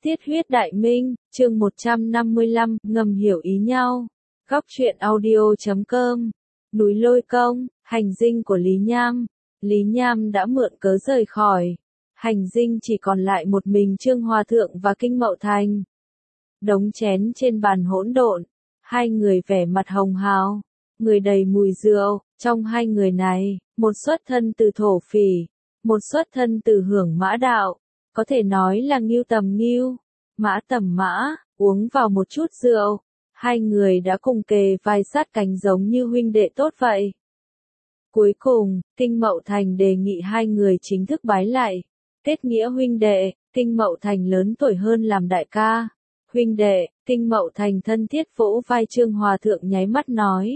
Tiết huyết đại minh, chương 155, ngầm hiểu ý nhau. Góc truyện audio.com. Núi Lôi Công, hành dinh của Lý Nham. Lý Nham đã mượn cớ rời khỏi. Hành dinh chỉ còn lại một mình Trương Hòa Thượng và Kinh Mậu Thành. Đống chén trên bàn hỗn độn. Hai người vẻ mặt hồng hào. Người đầy mùi rượu. Trong hai người này, một xuất thân từ thổ phỉ, một xuất thân từ hưởng mã đạo. Có thể nói là ngưu tầm ngưu, mã tầm mã, uống vào một chút rượu. Hai người đã cùng kề vai sát cánh giống như huynh đệ tốt vậy. Cuối cùng, Kinh Mậu Thành đề nghị hai người chính thức bái lại. Kết nghĩa huynh đệ, Kinh Mậu Thành lớn tuổi hơn làm đại ca. Huynh đệ, Kinh Mậu Thành thân thiết vỗ vai Trương Hòa Thượng nháy mắt nói.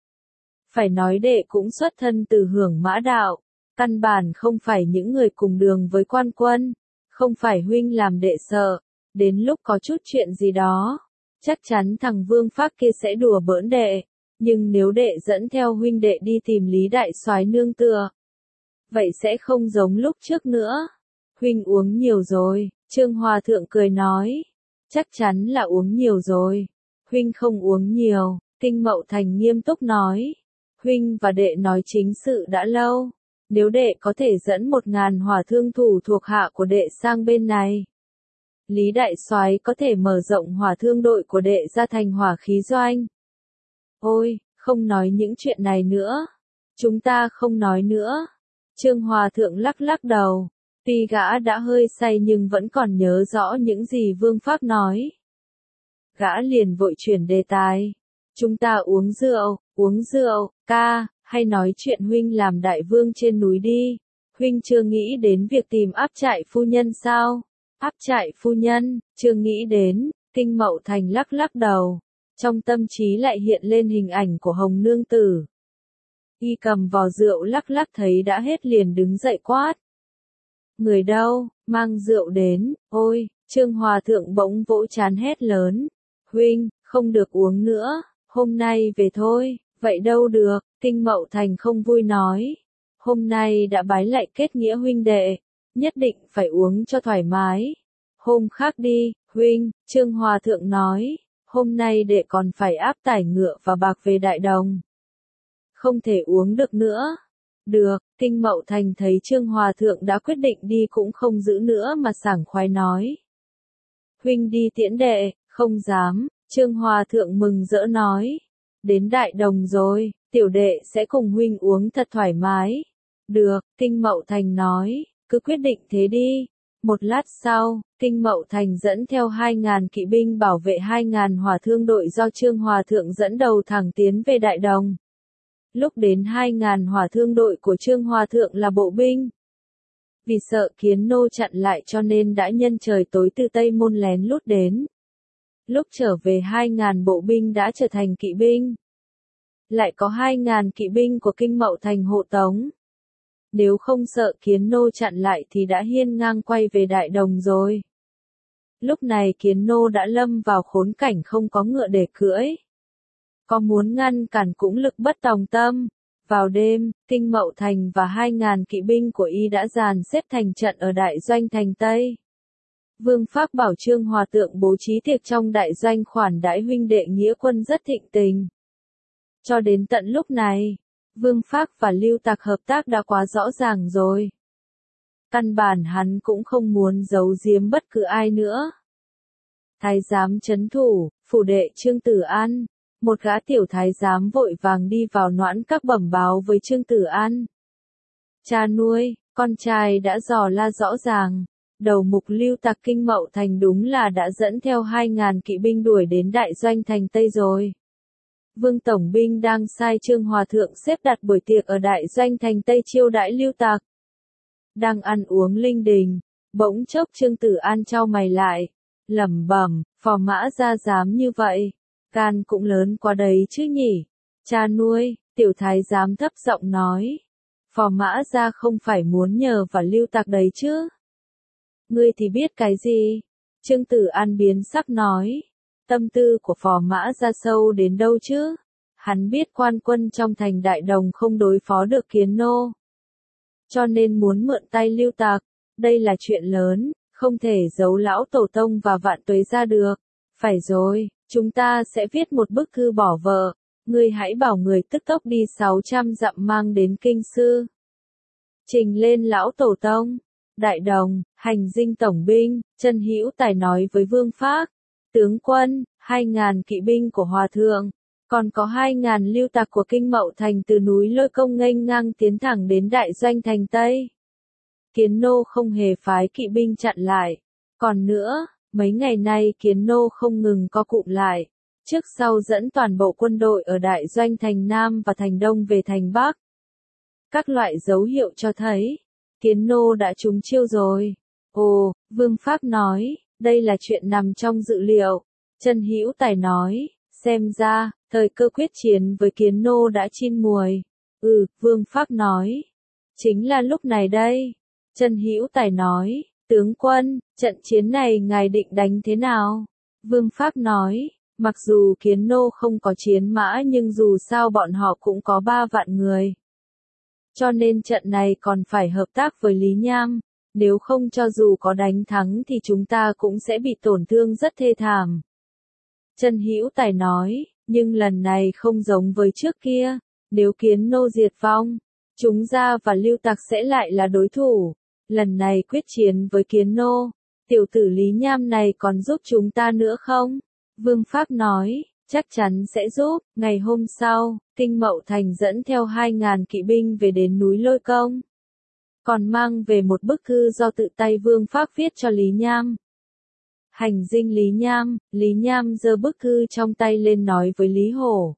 Phải nói đệ cũng xuất thân từ hưởng mã đạo. Căn bản không phải những người cùng đường với quan quân. Không phải huynh làm đệ sợ. Đến lúc có chút chuyện gì đó. Chắc chắn thằng Vương Pháp kia sẽ đùa bỡn đệ. Nhưng nếu đệ dẫn theo huynh đệ đi tìm Lý Đại Soái nương tựa. Vậy sẽ không giống lúc trước nữa. Huynh uống nhiều rồi. Trương Hòa Thượng cười nói. Chắc chắn là uống nhiều rồi. Huynh không uống nhiều. Kinh Mậu Thành nghiêm túc nói. Huynh và đệ nói chính sự đã lâu. Nếu đệ có thể dẫn 1000 hỏa thương thủ thuộc hạ của đệ sang bên này. Lý Đại Soái có thể mở rộng hỏa thương đội của đệ ra thành hỏa khí doanh. Ôi, không nói những chuyện này nữa. Chúng ta không nói nữa. Trương Hòa Thượng lắc lắc đầu. Tuy gã đã hơi say nhưng vẫn còn nhớ rõ những gì Vương Pháp nói. Gã liền vội chuyển đề tài. Chúng ta uống rượu, ca, hay nói chuyện huynh làm đại vương trên núi đi. Huynh chưa nghĩ đến việc tìm áp trại phu nhân sao? Áp trại phu nhân, chưa nghĩ đến. Kinh Mậu Thành lắc lắc đầu. Trong tâm trí lại hiện lên hình ảnh của Hồng Nương Tử. Y cầm vò rượu lắc lắc thấy đã hết liền đứng dậy quát. Người đâu, mang rượu đến, ôi, Trương Hòa Thượng bỗng vỗ trán hét lớn. Huynh, không được uống nữa, hôm nay về thôi, vậy đâu được, Kinh Mậu Thành không vui nói. Hôm nay đã bái lại kết nghĩa huynh đệ, nhất định phải uống cho thoải mái. Hôm khác đi, huynh, Trương Hòa Thượng nói, hôm nay đệ còn phải áp tải ngựa và bạc về Đại Đồng. Không thể uống được nữa. Được, Kinh Mậu Thành thấy Trương Hòa Thượng đã quyết định đi cũng không giữ nữa mà sảng khoái nói. Huynh đi tiễn đệ, không dám, Trương Hòa Thượng mừng rỡ nói. Đến Đại Đồng rồi, tiểu đệ sẽ cùng huynh uống thật thoải mái. Được, Kinh Mậu Thành nói, cứ quyết định thế đi. Một lát sau, Kinh Mậu Thành dẫn theo 2000 kỵ binh bảo vệ 2000 hỏa thương đội do Trương Hòa Thượng dẫn đầu thẳng tiến về Đại Đồng. Lúc đến 2000 hỏa thương đội của Trương Hòa Thượng là bộ binh. Vì sợ Kiến Nô chặn lại cho nên đã nhân trời tối từ Tây Môn lén lút đến. Lúc trở về 2000 bộ binh đã trở thành kỵ binh. Lại có 2000 kỵ binh của Kinh Mậu Thành hộ tống. Nếu không sợ Kiến Nô chặn lại thì đã hiên ngang quay về Đại Đồng rồi. Lúc này Kiến Nô đã lâm vào khốn cảnh không có ngựa để cưỡi. Có muốn ngăn cản cũng lực bất tòng tâm. Vào đêm, Kinh Mậu Thành và 2000 kỵ binh của y đã dàn xếp thành trận ở đại doanh thành Tây. Vương Pháp bảo Trương Hòa Thượng bố trí tiệc trong đại doanh khoản đãi huynh đệ nghĩa quân rất thịnh tình. Cho đến tận lúc này, Vương Pháp và Lưu Tặc hợp tác đã quá rõ ràng rồi. Căn bản hắn cũng không muốn giấu giếm bất cứ ai nữa. Thái giám trấn thủ, phủ đệ Trương Tử An. Một gã tiểu thái giám vội vàng đi vào noãn các bẩm báo với Trương Tử An. Cha nuôi, con trai đã dò la rõ ràng. Đầu mục Lưu Tặc Kinh Mậu Thành đúng là đã dẫn theo 2000 kỵ binh đuổi đến đại doanh thành Tây rồi. Vương Tổng binh đang sai Trương Hòa Thượng xếp đặt buổi tiệc ở đại doanh thành Tây chiêu đãi Lưu Tặc. Đang ăn uống linh đình, bỗng chốc Trương Tử An chau mày lại, lẩm bẩm, phò mã ra dám như vậy, gan cũng lớn quá đấy chứ nhỉ. Cha nuôi, tiểu thái giám thấp giọng nói, phò mã ra không phải muốn nhờ vào Lưu Tặc đấy chứ. Ngươi thì biết cái gì? Trương Tử An biến sắc nói. Tâm tư của phò mã ra sâu đến đâu chứ? Hắn biết quan quân trong thành Đại Đồng không đối phó được Kiến Nô. Cho nên muốn mượn tay Lưu Tặc. Đây là chuyện lớn, không thể giấu lão tổ tông và vạn tuế ra được. Phải rồi, chúng ta sẽ viết một bức thư bỏ vợ, ngươi hãy bảo người tức tốc đi 600 dặm mang đến kinh sư. Trình lên lão tổ tông. Đại đồng, hành dinh tổng binh, Chân Hữu Tài nói với Vương Phác, tướng quân, 2.000 kỵ binh của Hòa Thượng, còn có 2.000 lưu tặc của Kinh Mậu Thành từ núi Lôi Công nghênh ngang tiến thẳng đến đại doanh thành Tây. Kiến Nô không hề phái kỵ binh chặn lại. Còn nữa, mấy ngày nay Kiến Nô không ngừng co cụm lại, trước sau dẫn toàn bộ quân đội ở đại doanh thành Nam và thành Đông về thành Bắc. Các loại dấu hiệu cho thấy, Kiến Nô đã trúng chiêu rồi. Ồ, Vương Phác nói, đây là chuyện nằm trong dự liệu. Chân Hữu Tài nói, xem ra, thời cơ quyết chiến với Kiến Nô đã chín muồi. Vương Phác nói, chính là lúc này đây. Chân Hữu Tài nói, tướng quân, trận chiến này ngài định đánh thế nào? Vương Phác nói, mặc dù Kiến Nô không có chiến mã nhưng dù sao bọn họ cũng có 3 vạn người. Cho nên trận này còn phải hợp tác với Lý Nham, nếu không cho dù có đánh thắng thì chúng ta cũng sẽ bị tổn thương rất thê thảm. Chân Hữu Tài nói, nhưng lần này không giống với trước kia, nếu Kiến Nô diệt vong, chúng ta và lưu tặc sẽ lại là đối thủ. Lần này quyết chiến với Kiến Nô, tiểu tử Lý Nham này còn giúp chúng ta nữa không? Vương Phác nói, chắc chắn sẽ giúp. Ngày hôm sau, Kinh Mậu Thành dẫn theo 2.000 kỵ binh về đến núi Lôi Công. Còn mang về một bức thư do tự tay Vương Phác viết cho Lý Nham. Hành dinh Lý Nham giơ bức thư trong tay lên nói với Lý Hổ,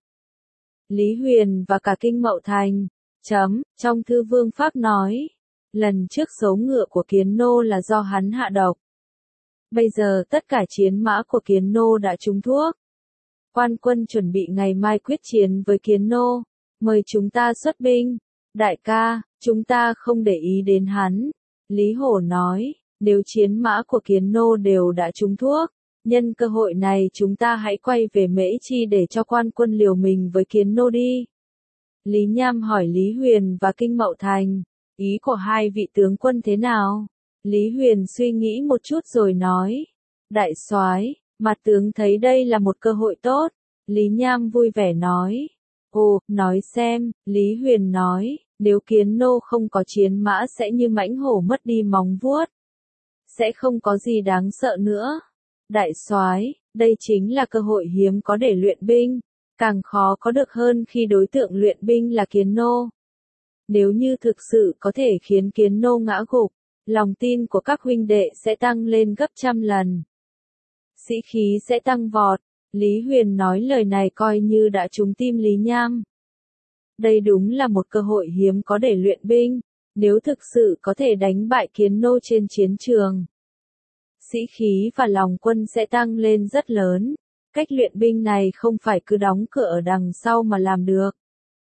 Lý Huyền và cả Kinh Mậu Thành. Trong thư Vương Phác nói, lần trước số ngựa của Kiến Nô là do hắn hạ độc. Bây giờ tất cả chiến mã của Kiến Nô đã trúng thuốc. Quan quân chuẩn bị ngày mai quyết chiến với Kiến Nô, mời chúng ta xuất binh. Đại ca, chúng ta không để ý đến hắn. Lý Hổ nói, nếu chiến mã của Kiến Nô đều đã trúng thuốc, nhân cơ hội này chúng ta hãy quay về Mễ Chi để cho quan quân liều mình với Kiến Nô đi. Lý Nham hỏi Lý Huyền và Kinh Mậu Thành, ý của hai vị tướng quân thế nào? Lý Huyền suy nghĩ một chút rồi nói, đại soái, mặt tướng thấy đây là một cơ hội tốt. Lý Nham vui vẻ nói, ồ, nói xem. Lý Huyền nói, nếu Kiến Nô không có chiến mã sẽ như mãnh hổ mất đi móng vuốt, sẽ không có gì đáng sợ nữa. Đại soái, đây chính là cơ hội hiếm có để luyện binh, càng khó có được hơn khi đối tượng luyện binh là Kiến Nô. Nếu như thực sự có thể khiến Kiến Nô ngã gục, lòng tin của các huynh đệ sẽ tăng lên gấp trăm lần. Sĩ khí sẽ tăng vọt. Lý Huyền nói lời này coi như đã trúng tim Lý Nham. Đây đúng là một cơ hội hiếm có để luyện binh, nếu thực sự có thể đánh bại Kiến Nô trên chiến trường. Sĩ khí và lòng quân sẽ tăng lên rất lớn. Cách luyện binh này không phải cứ đóng cửa ở đằng sau mà làm được.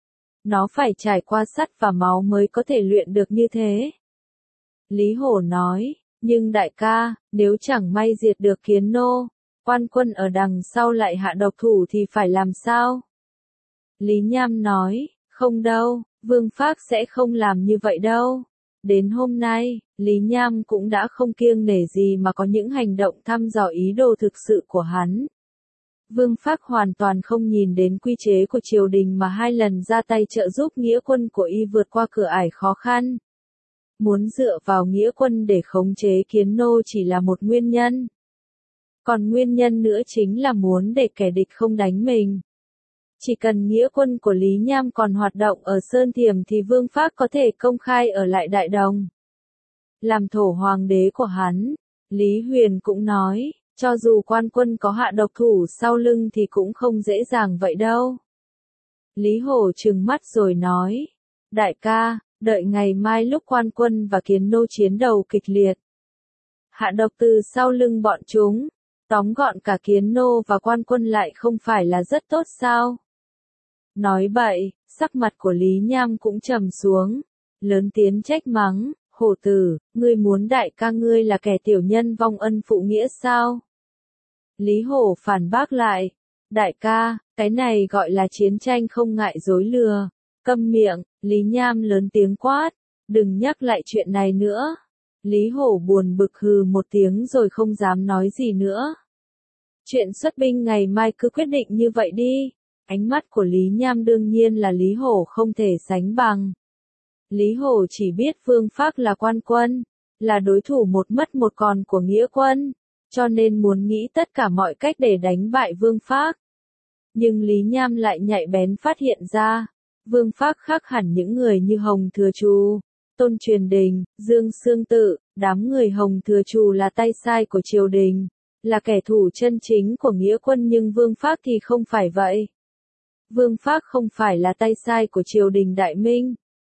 Nó phải trải qua sắt và máu mới có thể luyện được như thế. Lý Hổ nói, nhưng đại ca, nếu chẳng may diệt được Kiến Nô, quan quân ở đằng sau lại hạ độc thủ thì phải làm sao? Lý Nham nói, không đâu, Vương Phác sẽ không làm như vậy đâu. Đến hôm nay, Lý Nham cũng đã không kiêng nể gì mà có những hành động thăm dò ý đồ thực sự của hắn. Vương Phác hoàn toàn không nhìn đến quy chế của triều đình mà 2 lần ra tay trợ giúp nghĩa quân của y vượt qua cửa ải khó khăn. Muốn dựa vào nghĩa quân để khống chế Kiến Nô chỉ là một nguyên nhân. Còn nguyên nhân nữa chính là muốn để kẻ địch không đánh mình. Chỉ cần nghĩa quân của Lý Nham còn hoạt động ở Sơn Thiểm thì Vương Phác có thể công khai ở lại Đại Đồng. Làm thổ hoàng đế của hắn, Lý Huyền cũng nói, cho dù quan quân có hạ độc thủ sau lưng thì cũng không dễ dàng vậy đâu. Lý Hổ trừng mắt rồi nói, đại ca, đợi ngày mai lúc quan quân và Kiến Nô chiến đầu kịch liệt. Hạ độc từ sau lưng bọn chúng, tóm gọn cả Kiến Nô và quan quân lại không phải là rất tốt sao? Nói bậy, sắc mặt của Lý Nham cũng trầm xuống, lớn tiếng trách mắng, hổ tử, ngươi muốn đại ca ngươi là kẻ tiểu nhân vong ân phụ nghĩa sao? Lý Hổ phản bác lại, đại ca, cái này gọi là chiến tranh không ngại dối lừa. Câm miệng. Lý Nham lớn tiếng quát, đừng nhắc lại chuyện này nữa. Lý Hổ buồn bực hừ một tiếng rồi không dám nói gì nữa. Chuyện xuất binh ngày mai cứ quyết định như vậy đi. Ánh mắt của Lý Nham đương nhiên là Lý Hổ không thể sánh bằng. Lý Hổ chỉ biết Vương Phác là quan quân, là đối thủ một mất một còn của Nghĩa quân, cho nên muốn nghĩ tất cả mọi cách để đánh bại Vương Phác. Nhưng Lý Nham lại nhạy bén phát hiện ra, Vương Phác khác hẳn những người như Hồng Thừa Trù, Tôn Truyền Đình, Dương Xương Tự, đám người Hồng Thừa Trù là tay sai của triều đình, là kẻ thù chân chính của Nghĩa quân, nhưng Vương Phác thì không phải vậy. Vương Phác không phải là tay sai của triều đình Đại Minh.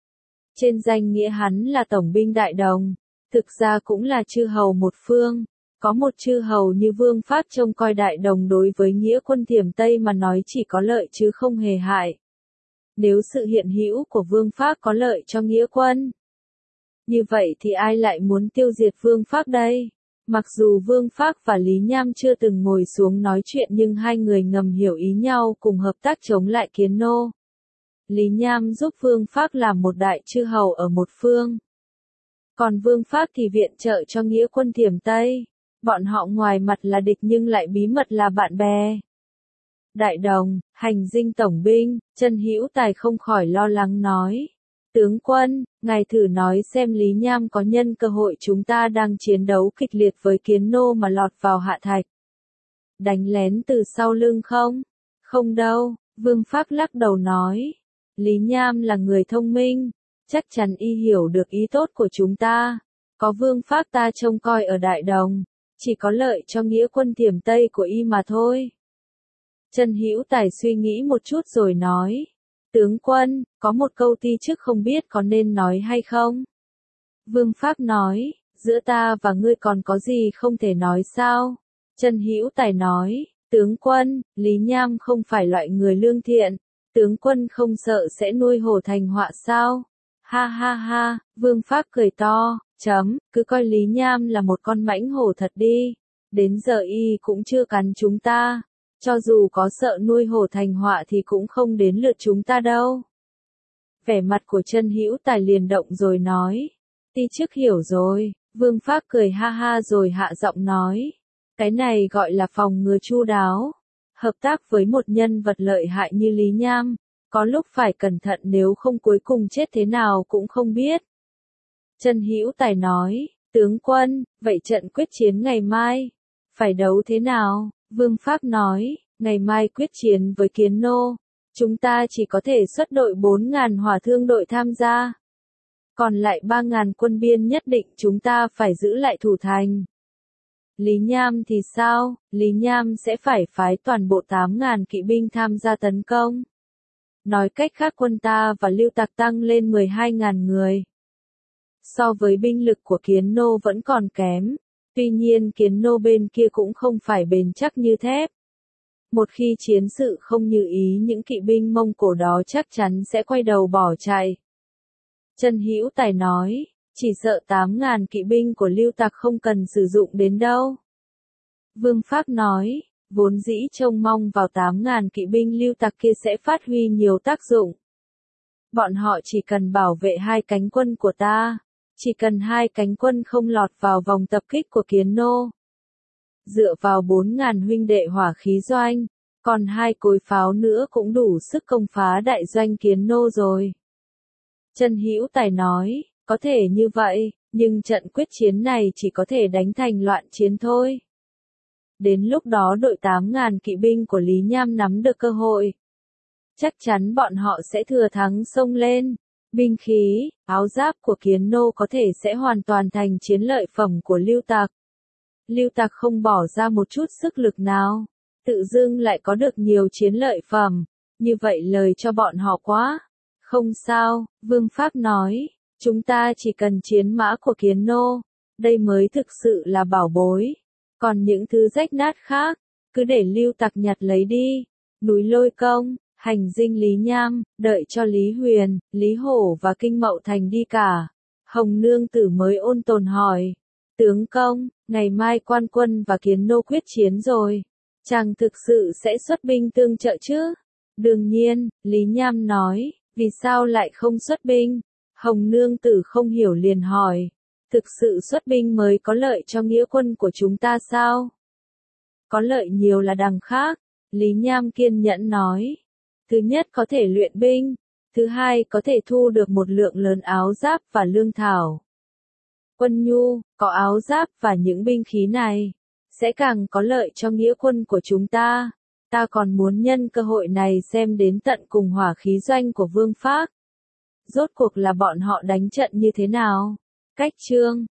Trên danh nghĩa hắn là tổng binh đại đồng, thực ra cũng là chư hầu một phương. Có một chư hầu như Vương Phác trông coi đại đồng đối với Nghĩa quân Thiểm Tây mà nói chỉ có lợi chứ không hề hại. Nếu sự hiện hữu của Vương Phác có lợi cho Nghĩa quân, như vậy thì ai lại muốn tiêu diệt Vương Phác đây? Mặc dù Vương Phác và Lý Nham chưa từng ngồi xuống nói chuyện nhưng hai người ngầm hiểu ý nhau cùng hợp tác chống lại Kiến Nô. Lý Nham giúp Vương Phác làm một đại chư hầu ở một phương. Còn Vương Phác thì viện trợ cho Nghĩa quân Thiểm Tây. Bọn họ ngoài mặt là địch nhưng lại bí mật là bạn bè. Đại đồng, hành dinh tổng binh, Trần Hữu Tài không khỏi lo lắng nói. Tướng quân, ngài thử nói xem Lý Nham có nhân cơ hội chúng ta đang chiến đấu kịch liệt với Kiến Nô mà lọt vào Hạ Thạch. Đánh lén từ sau lưng không? Không đâu, Vương Phác lắc đầu nói. Lý Nham là người thông minh, chắc chắn y hiểu được ý tốt của chúng ta. Có Vương Phác ta trông coi ở Đại Đồng, chỉ có lợi cho Nghĩa quân Thiểm Tây của y mà thôi. Trần Hữu Tài suy nghĩ một chút rồi nói. Tướng quân, có một câu ti chức không biết có nên nói hay không? Vương Phác nói, giữa ta và ngươi còn có gì không thể nói sao? Trần Hữu Tài nói, tướng quân, Lý Nham không phải loại người lương thiện, tướng quân không sợ sẽ nuôi hổ thành họa sao? Ha ha ha, Vương Phác cười to, cứ coi Lý Nham là một con mãnh hổ thật đi, đến giờ y cũng chưa cắn chúng ta. Cho dù có sợ nuôi hổ thành họa thì cũng không đến lượt chúng ta đâu. Vẻ mặt của Trần Hữu Tài liền động rồi nói. Ti chức hiểu rồi, Vương Phác cười ha ha rồi hạ giọng nói. Cái này gọi là phòng ngừa chu đáo. Hợp tác với một nhân vật lợi hại như Lý Nham, có lúc phải cẩn thận nếu không cuối cùng chết thế nào cũng không biết. Trần Hữu Tài nói, tướng quân, vậy trận quyết chiến ngày mai, phải đấu thế nào? Vương Phác nói, ngày mai quyết chiến với Kiến Nô, chúng ta chỉ có thể xuất đội 4.000 hỏa thương đội tham gia. Còn lại 3.000 quân biên nhất định chúng ta phải giữ lại thủ thành. Lý Nham thì sao? Lý Nham sẽ phải phái toàn bộ 8.000 kỵ binh tham gia tấn công. Nói cách khác quân ta và Lưu Tặc tăng lên 12.000 người. So với binh lực của Kiến Nô vẫn còn kém. Tuy nhiên Kiến Nô bên kia cũng không phải bền chắc như thép. Một khi chiến sự không như ý những kỵ binh Mông Cổ đó chắc chắn sẽ quay đầu bỏ chạy. Trần Hữu Tài nói, chỉ sợ 8.000 kỵ binh của Lưu Tặc không cần sử dụng đến đâu. Vương Phác nói, vốn dĩ trông mong vào 8.000 kỵ binh Lưu Tặc kia sẽ phát huy nhiều tác dụng. Bọn họ chỉ cần bảo vệ hai cánh quân của ta. Chỉ cần hai cánh quân không lọt vào vòng tập kích của Kiến Nô. Dựa vào 4.000 huynh đệ hỏa khí doanh, còn hai cối pháo nữa cũng đủ sức công phá đại doanh Kiến Nô rồi. Trần Hữu Tài nói, có thể như vậy, nhưng trận quyết chiến này chỉ có thể đánh thành loạn chiến thôi. Đến lúc đó đội 8.000 kỵ binh của Lý Nham nắm được cơ hội. Chắc chắn bọn họ sẽ thừa thắng xông lên. Binh khí, áo giáp của Kiến Nô có thể sẽ hoàn toàn thành chiến lợi phẩm của Lưu Tặc. Lưu Tặc không bỏ ra một chút sức lực nào, tự dưng lại có được nhiều chiến lợi phẩm, như vậy lời cho bọn họ quá. Không sao, Vương Phác nói, chúng ta chỉ cần chiến mã của Kiến Nô, đây mới thực sự là bảo bối. Còn những thứ rách nát khác, cứ để Lưu Tặc nhặt lấy đi. Núi Lôi Công, hành dinh Lý Nham, đợi cho Lý Huyền, Lý Hổ và Kinh Mậu Thành đi cả. Hồng Nương Tử mới ôn tồn hỏi. Tướng công, ngày mai quan quân và Kiến Nô quyết chiến rồi. Chàng thực sự sẽ xuất binh tương trợ chứ? Đương nhiên, Lý Nham nói, vì sao lại không xuất binh? Hồng Nương Tử không hiểu liền hỏi. Thực sự xuất binh mới có lợi cho nghĩa quân của chúng ta sao? Có lợi nhiều là đằng khác, Lý Nham kiên nhẫn nói. Thứ nhất có thể luyện binh, thứ hai có thể thu được một lượng lớn áo giáp và lương thảo. Quân nhu, có áo giáp và những binh khí này, sẽ càng có lợi cho nghĩa quân của chúng ta. Ta còn muốn nhân cơ hội này xem đến tận cùng hỏa khí doanh của Vương Phác. Rốt cuộc là bọn họ đánh trận như thế nào? Cách chương